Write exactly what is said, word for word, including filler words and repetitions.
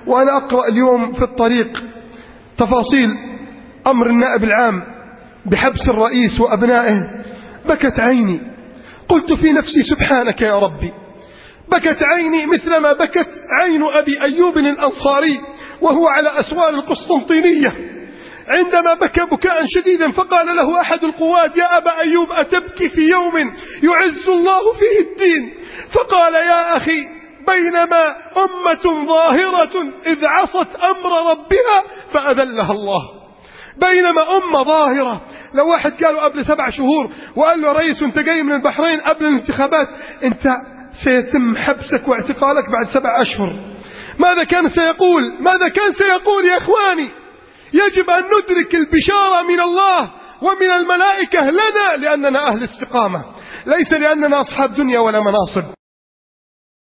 وأنا أقرأ اليوم في الطريق تفاصيل أمر النائب العام بحبس الرئيس وأبنائه، بكت عيني. قلت في نفسي سبحانك يا ربي، بكت عيني مثلما بكت عين أبي أيوب الأنصاري وهو على أسوار القسطنطينية عندما بكى بكاء شديدا، فقال له أحد القواد: يا أبا أيوب أتبكي في يوم يعز الله فيه الدين؟ فقال: يا أخي، بينما أمة ظاهرة إذ عصت أمر ربها فأذلها الله. بينما أمة ظاهرة، لو واحد قالوا قبل سبع شهور وقال له: رئيس أنت جاي من البحرين قبل الانتخابات، أنت سيتم حبسك واعتقالك بعد سبع أشهر، ماذا كان سيقول؟ ماذا كان سيقول يا إخواني؟ يجب أن ندرك البشارة من الله ومن الملائكة لنا، لأننا أهل استقامة، ليس لأننا أصحاب دنيا ولا مناصب.